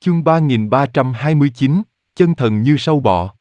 Chương 3329, chân thần như sâu bọ.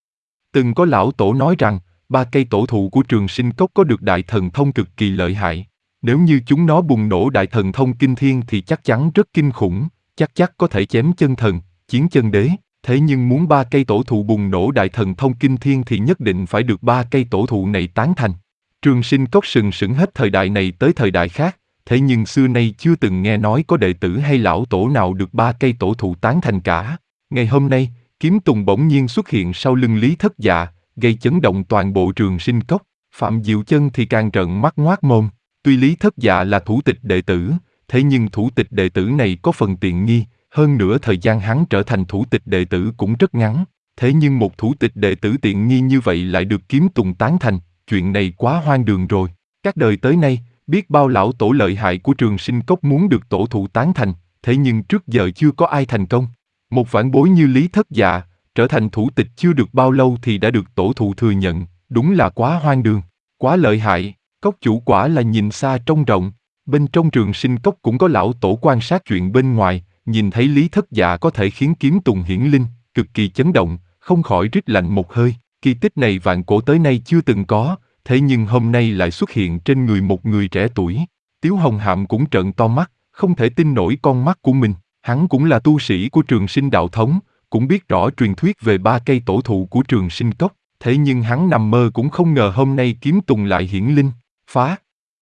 Từng có lão tổ nói rằng, 3 cây tổ thụ của Trường Sinh Cốc có được đại thần thông cực kỳ lợi hại. Nếu như chúng nó bùng nổ đại thần thông kinh thiên thì chắc chắn rất kinh khủng, chắc có thể chém chân thần, chiến chân đế. Thế nhưng muốn 3 cây tổ thụ bùng nổ đại thần thông kinh thiên thì nhất định phải được 3 cây tổ thụ này tán thành. Trường Sinh Cốc sừng sững hết thời đại này tới thời đại khác, thế nhưng xưa nay chưa từng nghe nói có đệ tử hay lão tổ nào được 3 cây tổ thụ tán thành cả. Ngày hôm nay, Kiếm Tùng bỗng nhiên xuất hiện sau lưng Lý Thất Dạ, gây chấn động toàn bộ Trường Sinh Cốc. Phạm Diệu Chân thì càng trợn mắt ngoác mồm. Tuy Lý Thất Dạ là thủ tịch đệ tử, thế nhưng thủ tịch đệ tử này có phần tiện nghi, hơn nữa thời gian hắn trở thành thủ tịch đệ tử cũng rất ngắn. Thế nhưng một thủ tịch đệ tử tiện nghi như vậy lại được Kiếm Tùng tán thành, chuyện này quá hoang đường rồi. Các đời tới nay, biết bao lão tổ lợi hại của Trường Sinh Cốc muốn được tổ thụ tán thành, thế nhưng trước giờ chưa có ai thành công. Một vãn bối như Lý Thất Dạ, trở thành thủ tịch chưa được bao lâu thì đã được tổ thụ thừa nhận, đúng là quá hoang đường, quá lợi hại. Cốc chủ quả là nhìn xa trông rộng. Bên trong Trường Sinh Cốc cũng có lão tổ quan sát chuyện bên ngoài, nhìn thấy Lý Thất Dạ có thể khiến Kiếm Tùng hiển linh, cực kỳ chấn động, không khỏi rít lạnh một hơi. Kỳ tích này vạn cổ tới nay chưa từng có, thế nhưng hôm nay lại xuất hiện trên người một người trẻ tuổi. Tiếu Hồng Hạm cũng trợn to mắt, không thể tin nổi con mắt của mình. Hắn cũng là tu sĩ của Trường Sinh đạo thống, cũng biết rõ truyền thuyết về 3 cây tổ thụ của Trường Sinh Cốc, thế nhưng hắn nằm mơ cũng không ngờ hôm nay Kiếm Tùng lại hiển linh. Phá!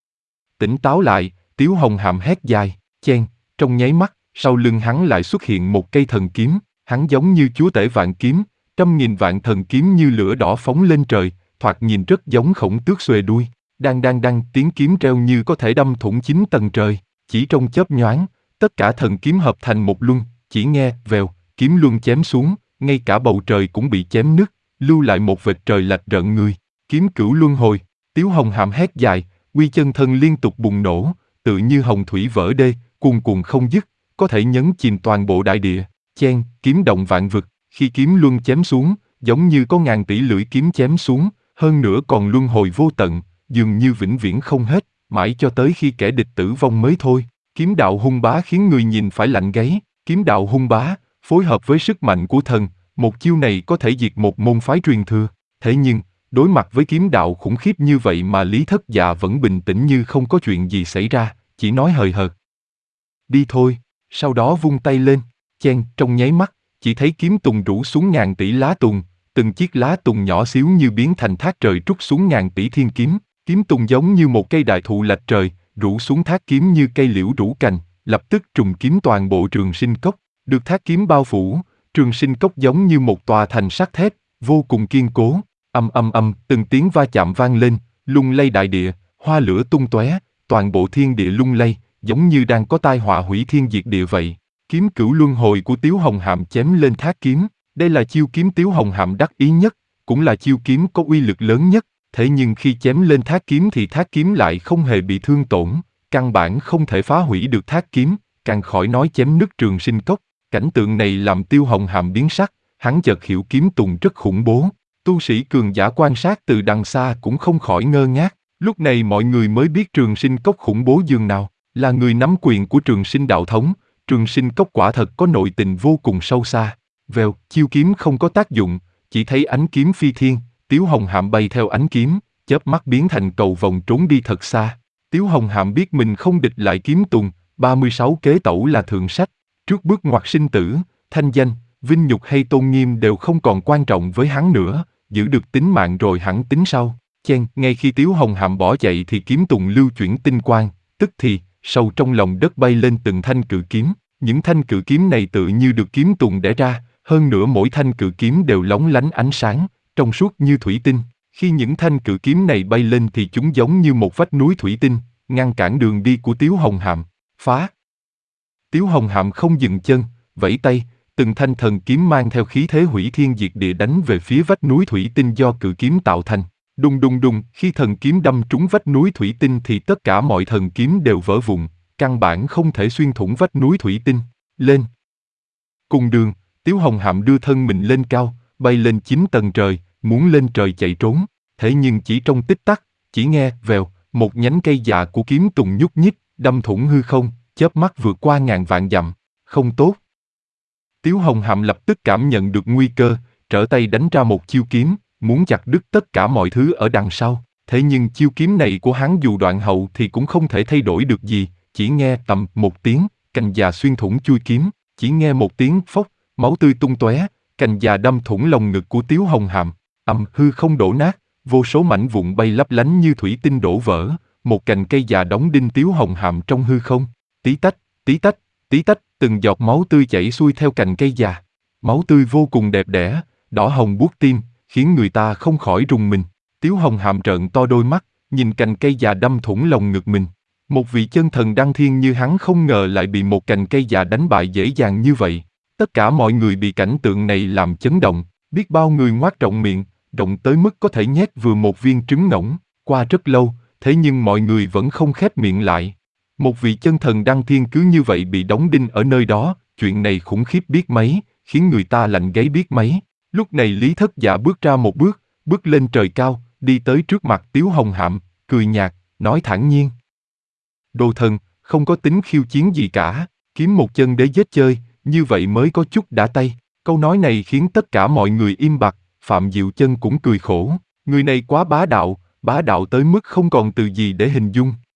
Tỉnh táo lại, Tiếu Hồng Hạm hét dài, chen, trong nháy mắt, sau lưng hắn lại xuất hiện một cây thần kiếm, hắn giống như chúa tể vạn kiếm, 100.000 vạn thần kiếm như lửa đỏ phóng lên trời, thoạt nhìn rất giống Khổng Tước xuề đuôi. Đang tiếng kiếm reo như có thể đâm thủng 9 tầng trời. Chỉ trong chớp nhoáng, tất cả thần kiếm hợp thành một luân, chỉ nghe vèo, kiếm luân chém xuống, ngay cả bầu trời cũng bị chém nứt, lưu lại một vệt trời lạch rợn người. Kiếm cửu luân hồi, Tiếu Hồng Hạm hét dài, quy chân thân liên tục bùng nổ, tự như hồng thủy vỡ đê, cuồn cuộn không dứt, có thể nhấn chìm toàn bộ đại địa. Chen, kiếm động vạn vực, khi kiếm luân chém xuống, giống như có ngàn tỷ lưỡi kiếm chém xuống, hơn nữa còn luân hồi vô tận, dường như vĩnh viễn không hết, mãi cho tới khi kẻ địch tử vong mới thôi. Kiếm đạo hung bá khiến người nhìn phải lạnh gáy. Kiếm đạo hung bá, phối hợp với sức mạnh của thần, một chiêu này có thể diệt một môn phái truyền thừa. Thế nhưng, đối mặt với kiếm đạo khủng khiếp như vậy mà Lý Thất Dạ vẫn bình tĩnh như không có chuyện gì xảy ra, chỉ nói hời hợt. Đi thôi, sau đó vung tay lên, chen, trong nháy mắt, chỉ thấy kiếm tùng rủ xuống ngàn tỷ lá tùng, từng chiếc lá tùng nhỏ xíu như biến thành thác trời trút xuống ngàn tỷ thiên kiếm. Kiếm tùng giống như một cây đại thụ lạch trời, rủ xuống thác kiếm như cây liễu rủ cành, lập tức trùng kiếm toàn bộ Trường Sinh Cốc. Được thác kiếm bao phủ, Trường Sinh Cốc giống như một tòa thành sắt thép, vô cùng kiên cố. Từng tiếng va chạm vang lên, lung lay đại địa, hoa lửa tung tóe, toàn bộ thiên địa lung lay, giống như đang có tai họa hủy thiên diệt địa vậy. Kiếm cửu luân hồi của Tiếu Hồng Hạm chém lên thác kiếm, đây là chiêu kiếm Tiếu Hồng Hạm đắc ý nhất, cũng là chiêu kiếm có uy lực lớn nhất. Thế nhưng khi chém lên thác kiếm thì thác kiếm lại không hề bị thương tổn, căn bản không thể phá hủy được thác kiếm, càng khỏi nói chém nứt Trường Sinh Cốc. Cảnh tượng này làm Tiêu Hồng Hàm biến sắc, hắn chợt hiểu kiếm tùng rất khủng bố. Tu sĩ cường giả quan sát từ đằng xa cũng không khỏi ngơ ngác. Lúc này mọi người mới biết Trường Sinh Cốc khủng bố dường nào. Là người nắm quyền của Trường Sinh đạo thống, Trường Sinh Cốc quả thật có nội tình vô cùng sâu xa. Vèo, chiêu kiếm không có tác dụng, chỉ thấy ánh kiếm phi thiên. Tiếu Hồng Hạm bay theo ánh kiếm, chớp mắt biến thành cầu vồng trốn đi thật xa. Tiếu Hồng Hạm biết mình không địch lại kiếm tùng, 36 kế tẩu là thượng sách. Trước bước ngoặt sinh tử, thanh danh, vinh nhục hay tôn nghiêm đều không còn quan trọng với hắn nữa, giữ được tính mạng rồi hẳn tính sau. Chen, ngay khi Tiếu Hồng Hạm bỏ chạy thì kiếm tùng lưu chuyển tinh quang, tức thì, sâu trong lòng đất bay lên từng thanh cự kiếm. Những thanh cự kiếm này tự như được kiếm tùng đẻ ra, hơn nữa mỗi thanh cự kiếm đều lóng lánh ánh sáng, trong suốt như thủy tinh. Khi những thanh cự kiếm này bay lên thì chúng giống như một vách núi thủy tinh, ngăn cản đường đi của Tiếu Hồng Hạm. Phá! Tiếu Hồng Hạm không dừng chân, vẫy tay, từng thanh thần kiếm mang theo khí thế hủy thiên diệt địa đánh về phía vách núi thủy tinh do cự kiếm tạo thành. Đùng đùng đùng, khi thần kiếm đâm trúng vách núi thủy tinh thì tất cả mọi thần kiếm đều vỡ vụn, căn bản không thể xuyên thủng vách núi thủy tinh. Lên! Cùng đường, Tiếu Hồng Hạm đưa thân mình lên cao, bay lên 9 tầng trời, muốn lên trời chạy trốn. Thế nhưng chỉ trong tích tắc, chỉ nghe vèo, một nhánh cây dạ của kiếm tùng nhúc nhích, đâm thủng hư không, chớp mắt vượt qua ngàn vạn dặm. Không tốt! Tiếu Hồng Hàm lập tức cảm nhận được nguy cơ, trở tay đánh ra một chiêu kiếm, muốn chặt đứt tất cả mọi thứ ở đằng sau. Thế nhưng chiêu kiếm này của hắn dù đoạn hậu thì cũng không thể thay đổi được gì, chỉ nghe tầm một tiếng, cành già xuyên thủng chui kiếm, chỉ nghe một tiếng phốc, máu tươi tung tóe, cành già đâm thủng lồng ngực của Tiếu Hồng Hàm, hư không đổ nát, vô số mảnh vụn bay lấp lánh như thủy tinh đổ vỡ, một cành cây già đóng đinh Tiếu Hồng Hàm trong hư không, tí tách, tí tách, tí tách, từng giọt máu tươi chảy xuôi theo cành cây già. Máu tươi vô cùng đẹp đẽ, đỏ hồng buốt tim, khiến người ta không khỏi rùng mình. Tiếu Hồng Hàm trợn to đôi mắt, nhìn cành cây già đâm thủng lồng ngực mình. Một vị chân thần đăng thiên như hắn không ngờ lại bị một cành cây già đánh bại dễ dàng như vậy. Tất cả mọi người bị cảnh tượng này làm chấn động, biết bao người ngoác rộng miệng, rộng tới mức có thể nhét vừa một viên trứng ngỗng. Qua rất lâu, thế nhưng mọi người vẫn không khép miệng lại. Một vị chân thần đăng thiên cứ như vậy bị đóng đinh ở nơi đó, chuyện này khủng khiếp biết mấy, khiến người ta lạnh gáy biết mấy. Lúc này Lý Thất Dạ bước ra một bước, bước lên trời cao, đi tới trước mặt Tiếu Hồng Hàm, cười nhạt, nói thản nhiên. Đồ thần, không có tính khiêu chiến gì cả, kiếm một chân để giết chơi, như vậy mới có chút đã tay. Câu nói này khiến tất cả mọi người im bặt, Phạm Diệu Chân cũng cười khổ. Người này quá bá đạo tới mức không còn từ gì để hình dung.